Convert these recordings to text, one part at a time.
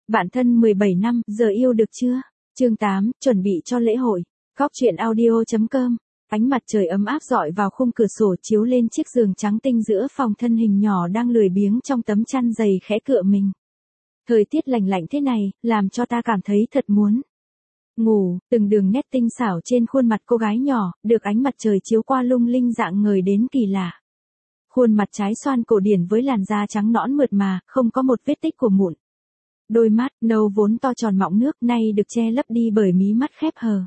Bạn thân 17 năm, giờ yêu được chưa? Chương 8, chuẩn bị cho lễ hội. Góc truyện audio.com. Ánh mặt trời ấm áp rọi vào khung cửa sổ chiếu lên chiếc giường trắng tinh giữa phòng, thân hình nhỏ đang lười biếng trong tấm chăn dày khẽ cựa mình. Thời tiết lạnh lạnh thế này, làm cho ta cảm thấy thật muốn ngủ. Từng đường nét tinh xảo trên khuôn mặt cô gái nhỏ, được ánh mặt trời chiếu qua lung linh dạng ngời đến kỳ lạ. Khuôn mặt trái xoan cổ điển với làn da trắng nõn mượt mà, không có một vết tích của mụn. Đôi mắt nâu vốn to tròn mọng nước nay được che lấp đi bởi mí mắt khép hờ.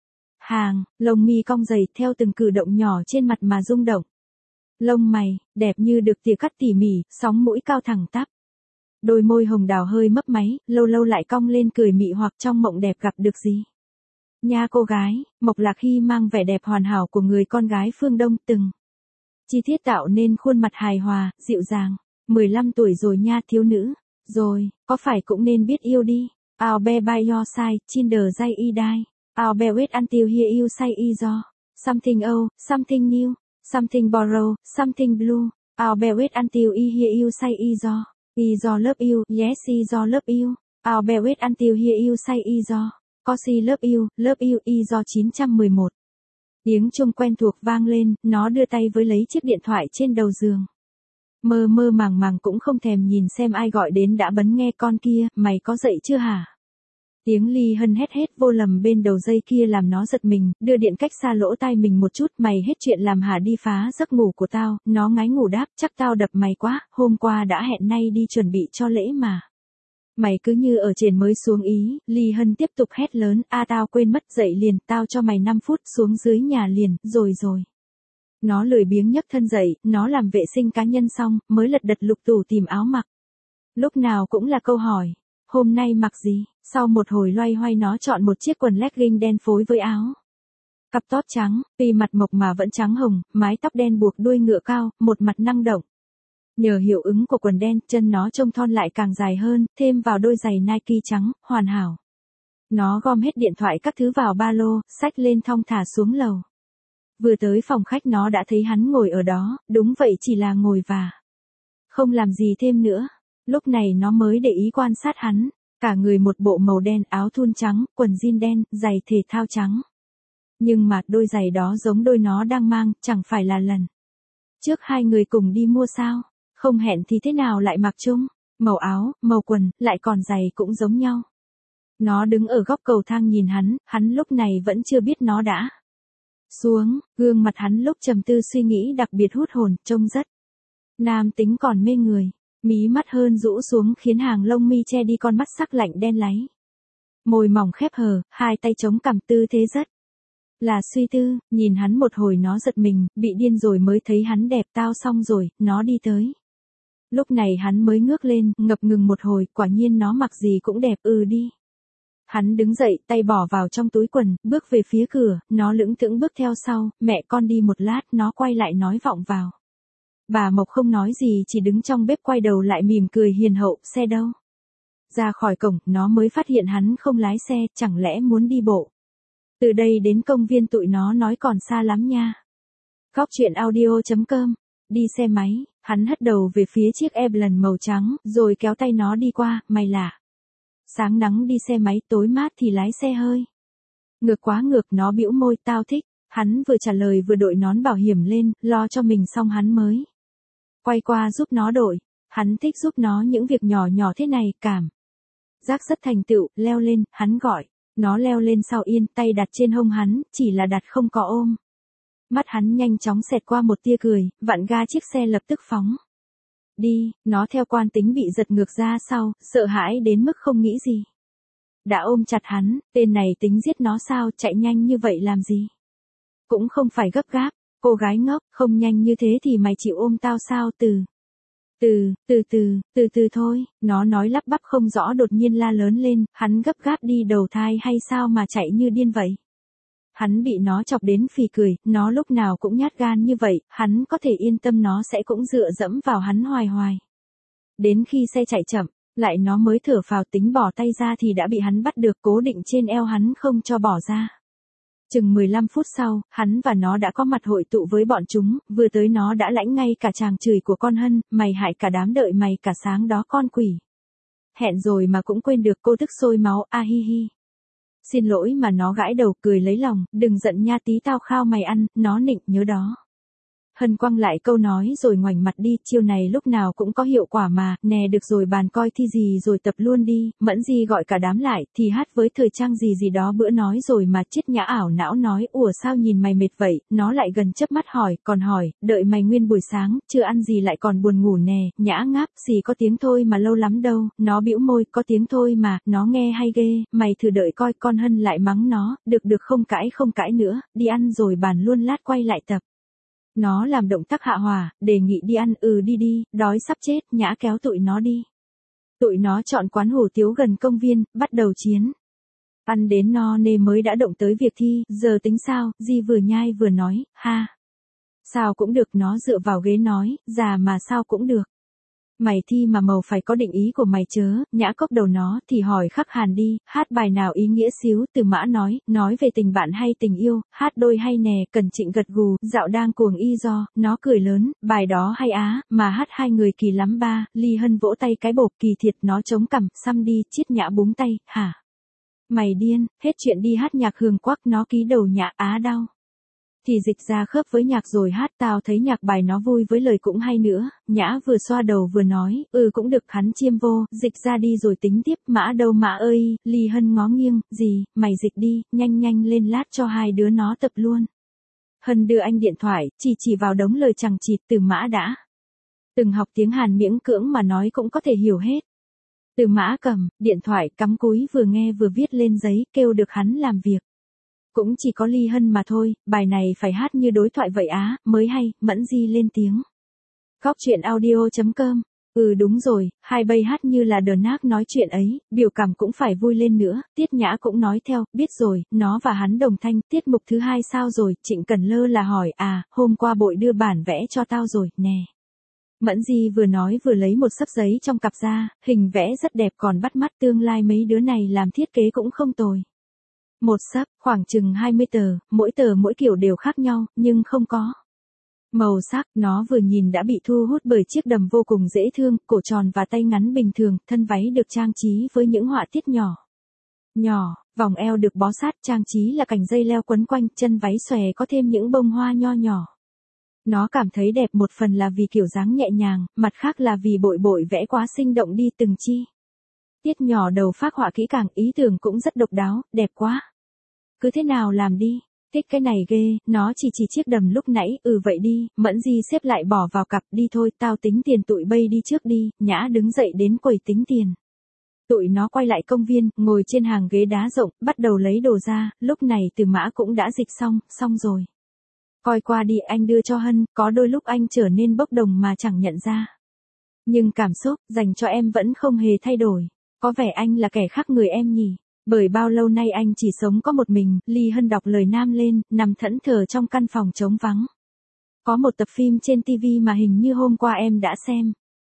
Lông mi cong dày theo từng cử động nhỏ trên mặt mà rung động. Lông mày, đẹp như được tỉa cắt tỉ mỉ, sóng mũi cao thẳng tắp. Đôi môi hồng đào hơi mấp máy, lâu lâu lại cong lên cười mị hoặc trong mộng đẹp gặp được gì. Nha cô gái, Mộc Lạc Hy mang vẻ đẹp hoàn hảo của người con gái phương Đông từng chi tiết tạo nên khuôn mặt hài hòa, dịu dàng. 15 tuổi rồi nha thiếu nữ. Rồi, có phải cũng nên biết yêu đi. I'll be by your side, Tinder dây y die. I'll be wait until here you say iso. Something old, something new, something borrowed, something blue. I'll be wait until here you say iso. Iso love you, yes iso love you. I'll be wait until here you say iso. Cosi love you, iso 911. Tiếng chuông quen thuộc vang lên, nó đưa tay với lấy chiếc điện thoại trên đầu giường. Mơ mơ màng màng cũng không thèm nhìn xem ai gọi đến đã bấm nghe. Con kia, mày có dậy chưa hả? Tiếng Ly Hân hét hết vô lầm bên đầu dây kia làm nó giật mình, đưa điện cách xa lỗ tai mình một chút. Mày hết chuyện làm hả, đi phá giấc ngủ của tao. Nó ngái ngủ đáp, chắc tao đập mày quá, hôm qua đã hẹn nay đi chuẩn bị cho lễ mà. Mày cứ như ở trên mới xuống ý. Ly Hân tiếp tục hét lớn, tao quên mất, dậy liền, tao cho mày 5 phút, xuống dưới nhà liền, rồi. Nó lười biếng nhấc thân dậy, nó làm vệ sinh cá nhân xong, mới lật đật lục tủ tìm áo mặc. Lúc nào cũng là câu hỏi, hôm nay mặc gì? Sau một hồi loay hoay nó chọn một chiếc quần legging đen phối với áo cặp tót trắng, tuy mặt mộc mà vẫn trắng hồng, mái tóc đen buộc đuôi ngựa cao, một mặt năng động. Nhờ hiệu ứng của quần đen, chân nó trông thon lại càng dài hơn, thêm vào đôi giày Nike trắng, hoàn hảo. Nó gom hết điện thoại các thứ vào ba lô, xách lên thong thả xuống lầu. Vừa tới phòng khách nó đã thấy hắn ngồi ở đó, đúng vậy, chỉ là ngồi và không làm gì thêm nữa. Lúc này nó mới để ý quan sát hắn, cả người một bộ màu đen, áo thun trắng, quần jean đen, giày thể thao trắng. Nhưng mà đôi giày đó giống đôi nó đang mang, chẳng phải là lần trước hai người cùng đi mua sao? Không hẹn thì thế nào lại mặc chung? Màu áo, màu quần, lại còn giày cũng giống nhau. Nó đứng ở góc cầu thang nhìn hắn lúc này vẫn chưa biết nó đã xuống. Gương mặt hắn lúc trầm tư suy nghĩ đặc biệt hút hồn, trông rất nam tính còn mê người. Mí mắt hơn rũ xuống khiến hàng lông mi che đi con mắt sắc lạnh đen láy. Môi mỏng khép hờ, hai tay chống cằm, tư thế rất là suy tư. Nhìn hắn một hồi nó giật mình, bị điên rồi mới thấy hắn đẹp. Tao xong rồi, nó đi tới. Lúc này hắn mới ngước lên, ngập ngừng một hồi, quả nhiên nó mặc gì cũng đẹp. Đi. Hắn đứng dậy, tay bỏ vào trong túi quần, bước về phía cửa, nó lững thững bước theo sau. Mẹ con đi một lát, nó quay lại nói vọng vào. Bà Mộc không nói gì, chỉ đứng trong bếp quay đầu lại mỉm cười hiền hậu. Xe đâu? Ra khỏi cổng, nó mới phát hiện hắn không lái xe, chẳng lẽ muốn đi bộ? Từ đây đến công viên tụi nó nói còn xa lắm nha. Góc truyện audio.com. Đi xe máy, hắn hất đầu về phía chiếc Evelyn màu trắng, rồi kéo tay nó đi qua. Mày lạ. Sáng nắng đi xe máy, tối mát thì lái xe hơi ngược quá ngược. Nó bĩu môi, tao thích. Hắn vừa trả lời vừa đội nón bảo hiểm lên, lo cho mình xong hắn mới quay qua giúp nó đội. Hắn thích giúp nó những việc nhỏ nhỏ thế này, cảm giác rất thành tựu. Leo lên, hắn gọi. Nó leo lên sau yên, tay đặt trên hông hắn, chỉ là đặt không có ôm. Mắt hắn nhanh chóng xẹt qua một tia cười, vặn ga chiếc xe lập tức phóng đi. Nó theo quan tính bị giật ngược ra sau, sợ hãi đến mức không nghĩ gì. Đã ôm chặt hắn, tên này tính giết nó sao, chạy nhanh như vậy làm gì? Cũng không phải gấp gáp. Cô gái ngốc, không nhanh như thế thì mày chịu ôm tao sao? Từ từ thôi. Nó nói lắp bắp không rõ, đột nhiên la lớn lên. Hắn gấp gáp đi đầu thai hay sao mà chạy như điên vậy? Hắn bị nó chọc đến phì cười. Nó lúc nào cũng nhát gan như vậy, hắn có thể yên tâm nó sẽ cũng dựa dẫm vào hắn hoài hoài. Đến khi xe chạy chậm lại nó mới thở phào, tính bỏ tay ra thì đã bị hắn bắt được, cố định trên eo hắn không cho bỏ ra. Chừng 15 phút sau, hắn và nó đã có mặt hội tụ với bọn chúng. Vừa tới nó đã lãnh ngay cả tràng chửi của con Hân. Mày hại cả đám, đợi mày cả sáng đó con quỷ. hẹn rồi mà cũng quên được, cô tức sôi máu, a hi hi. Xin lỗi mà nó gãi đầu cười lấy lòng, đừng giận nha tí tao khao mày ăn, nó nịnh nhớ đó. Hân quăng lại câu nói rồi ngoảnh mặt đi, chiêu này lúc nào cũng có hiệu quả mà, nè được rồi bàn coi thi gì rồi tập luôn đi, Mẫn Di gọi cả đám lại, thì hát với thời trang gì gì đó bữa nói rồi mà Triết Nhã ảo não nói, ủa sao nhìn mày mệt vậy, nó lại gần chớp mắt hỏi, còn hỏi, đợi mày nguyên buổi sáng, chưa ăn gì lại còn buồn ngủ nè, Nhã ngáp, xì có tiếng thôi mà lâu lắm đâu, nó bĩu môi, có tiếng thôi mà, nó nghe hay ghê, mày thử đợi coi, con Hân lại mắng nó, được không cãi nữa, đi ăn rồi bàn luôn lát quay lại tập. Nó làm động tác hạ hòa, đề nghị đi ăn, đi, đói sắp chết, Nhã kéo tụi nó đi. Tụi nó chọn quán hủ tiếu gần công viên, bắt đầu chiến. Ăn đến no nê mới đã động tới việc thi, giờ tính sao, Di vừa nhai vừa nói, ha. Sao cũng được, nó dựa vào ghế nói, già mà sao cũng được. Mày thi mà màu phải có định ý của mày chớ, Nhã cốc đầu nó, thì hỏi khắc hàn đi, hát bài nào ý nghĩa xíu, Từ Mã nói về tình bạn hay tình yêu, hát đôi hay nè, Cần Trịnh gật gù, dạo đang cuồng y do, nó cười lớn, bài đó hay á, mà hát hai người kỳ lắm ba, Ly Hân vỗ tay cái bộp, kỳ thiệt, nó chống cằm, xăm đi, Triết Nhã búng tay, hả? Mày điên, hết chuyện đi hát nhạc hương quắc, nó ký đầu Nhã, á đau. Thì dịch ra khớp với nhạc rồi hát, tao thấy nhạc bài nó vui với lời cũng hay nữa, Nhã vừa xoa đầu vừa nói, cũng được, hắn chiêm vô, dịch ra đi rồi tính tiếp, Mã đâu Mã ơi, Ly Hân ngó nghiêng, gì, mày dịch đi, nhanh lên lát cho hai đứa nó tập luôn. Hân đưa anh điện thoại, chỉ vào đống lời chằng chịt, Từ Mã đã từng học tiếng Hàn miễn cưỡng mà nói cũng có thể hiểu hết. Từ Mã cầm điện thoại cắm cúi vừa nghe vừa viết lên giấy, kêu được hắn làm việc. Cũng chỉ có Ly Hân mà thôi, bài này phải hát như đối thoại vậy á, mới hay, Mẫn Di lên tiếng. Góc truyện audio.com. Đúng rồi, hai bay hát như là đờn nác nói chuyện ấy, biểu cảm cũng phải vui lên nữa, Tiết Nhã cũng nói theo, biết rồi, nó và hắn đồng thanh, tiết mục thứ hai sao rồi, Trịnh Cần Lơ là hỏi, hôm qua bội đưa bản vẽ cho tao rồi, nè. Mẫn Di vừa nói vừa lấy một xấp giấy trong cặp ra, hình vẽ rất đẹp còn bắt mắt, tương lai mấy đứa này làm thiết kế cũng không tồi. Một xấp, khoảng chừng 20 tờ mỗi kiểu đều khác nhau, nhưng không có màu sắc, nó vừa nhìn đã bị thu hút bởi chiếc đầm vô cùng dễ thương, cổ tròn và tay ngắn bình thường, thân váy được trang trí với những họa tiết nhỏ, vòng eo được bó sát, trang trí là cành dây leo quấn quanh, chân váy xòe có thêm những bông hoa nho nhỏ. Nó cảm thấy đẹp một phần là vì kiểu dáng nhẹ nhàng, mặt khác là vì bội vẽ quá sinh động đi từng chi tiết nhỏ đầu phác họa kỹ càng, ý tưởng cũng rất độc đáo, đẹp quá. Cứ thế nào làm đi, thích cái này ghê, nó chỉ chiếc đầm lúc nãy, vậy đi, Mẫn Di xếp lại bỏ vào cặp, đi thôi, tao tính tiền, tụi bay đi trước đi, Nhã đứng dậy đến quầy tính tiền. Tụi nó quay lại công viên, ngồi trên hàng ghế đá rộng, bắt đầu lấy đồ ra, lúc này Từ Mã cũng đã dịch xong rồi. Coi qua đi, anh đưa cho Hân, có đôi lúc anh trở nên bốc đồng mà chẳng nhận ra. Nhưng cảm xúc dành cho em vẫn không hề thay đổi, có vẻ anh là kẻ khác người em nhỉ. Bởi bao lâu nay anh chỉ sống có một mình, Ly Hân đọc lời nam lên, nằm thẫn thờ trong căn phòng trống vắng. Có một tập phim trên TV mà hình như hôm qua em đã xem.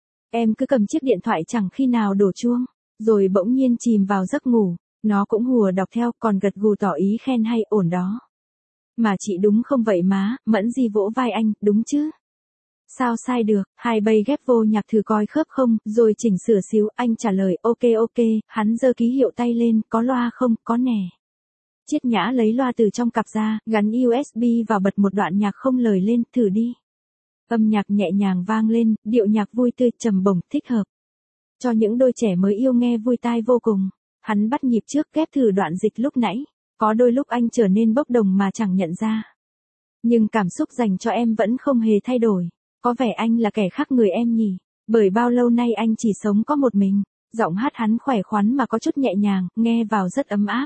Em cứ cầm chiếc điện thoại chẳng khi nào đổ chuông, rồi bỗng nhiên chìm vào giấc ngủ, nó cũng hùa đọc theo, còn gật gù tỏ ý khen hay, ổn đó. Mà chị đúng không vậy má, Mẫn Di vỗ vai anh, đúng chứ? Sao sai được, hai bay ghép vô nhạc thử coi khớp không, rồi chỉnh sửa xíu, anh trả lời, ok, hắn giơ ký hiệu tay lên, có loa không, có nè. Triết Nhã lấy loa từ trong cặp ra, gắn USB vào bật một đoạn nhạc không lời lên, thử đi. Âm nhạc nhẹ nhàng vang lên, điệu nhạc vui tươi, trầm bổng, thích hợp. Cho những đôi trẻ mới yêu nghe vui tai vô cùng. Hắn bắt nhịp trước ghép thử đoạn dịch lúc nãy, có đôi lúc anh trở nên bốc đồng mà chẳng nhận ra. Nhưng cảm xúc dành cho em vẫn không hề thay đổi. Có vẻ anh là kẻ khác người em nhỉ, bởi bao lâu nay anh chỉ sống có một mình. Giọng hát hắn khỏe khoắn mà có chút nhẹ nhàng, nghe vào rất ấm áp.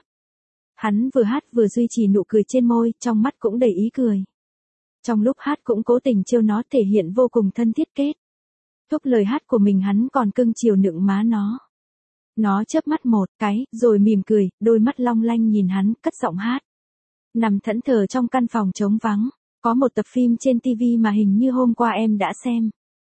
Hắn vừa hát vừa duy trì nụ cười trên môi, trong mắt cũng đầy ý cười. Trong lúc hát cũng cố tình trêu nó, thể hiện vô cùng thân thiết kết. Thúc lời hát của mình hắn còn cưng chiều nựng má nó. Nó chớp mắt một cái, rồi mỉm cười, đôi mắt long lanh nhìn hắn, cất giọng hát. Nằm thẫn thờ trong căn phòng trống vắng. Có một tập phim trên TV mà hình như hôm qua em đã xem.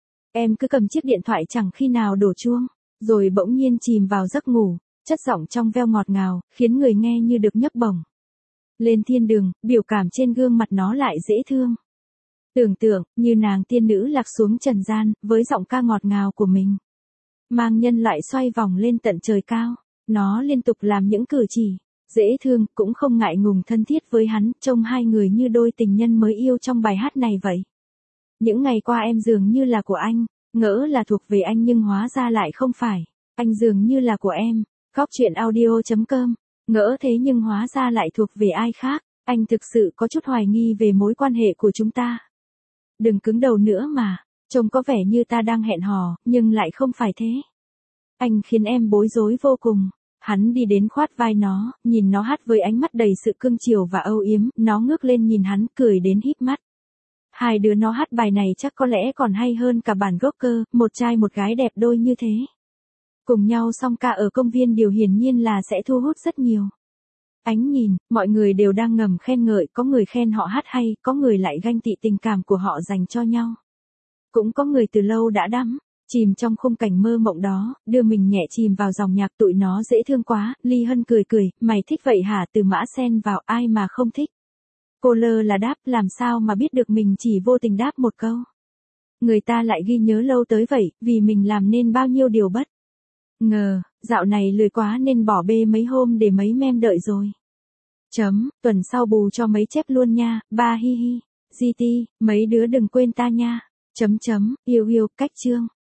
Em cứ cầm chiếc điện thoại chẳng khi nào đổ chuông, rồi bỗng nhiên chìm vào giấc ngủ, chất giọng trong veo ngọt ngào, khiến người nghe như được nhấc bổng lên thiên đường, biểu cảm trên gương mặt nó lại dễ thương. Tưởng tượng, như nàng tiên nữ lạc xuống trần gian, với giọng ca ngọt ngào của mình. mang nhân loại xoay vòng lên tận trời cao. Nó liên tục làm những cử chỉ dễ thương, cũng không ngại ngùng thân thiết với hắn, trông hai người như đôi tình nhân mới yêu trong bài hát này vậy. Những ngày qua em dường như là của anh, ngỡ là thuộc về anh nhưng hóa ra lại không phải. Anh dường như là của em. Góc truyện audio.com. Ngỡ thế nhưng hóa ra lại thuộc về ai khác. Anh thực sự có chút hoài nghi về mối quan hệ của chúng ta. Đừng cứng đầu nữa mà. Trông có vẻ như ta đang hẹn hò, nhưng lại không phải thế. Anh khiến em bối rối vô cùng. Hắn đi đến khoát vai nó, nhìn nó hát với ánh mắt đầy sự cưng chiều và âu yếm. Nó ngước lên nhìn hắn, cười đến híp mắt. Hai đứa nó hát bài này chắc có lẽ còn hay hơn cả bản gốc cơ, một trai một gái đẹp đôi như thế. Cùng nhau song ca ở công viên điều hiển nhiên là sẽ thu hút rất nhiều ánh nhìn, mọi người đều đang ngầm khen ngợi, có người khen họ hát hay, có người lại ganh tị tình cảm của họ dành cho nhau. Cũng có người từ lâu đã đắm chìm trong khung cảnh mơ mộng đó, đưa mình nhẹ chìm vào dòng nhạc tụi nó dễ thương quá. Ly Hân cười cười, mày thích vậy hả? Từ Mã xen vào, ai mà không thích. Cô lơ là đáp, làm sao mà biết được mình chỉ vô tình đáp một câu. Người ta lại ghi nhớ lâu tới vậy, vì mình làm nên bao nhiêu điều bất ngờ, dạo này lười quá nên bỏ bê mấy hôm để mấy mem đợi rồi. Tuần sau bù cho mấy chép luôn nha, ba hi hi. GT, mấy đứa đừng quên ta nha. Yêu yêu, cách chương.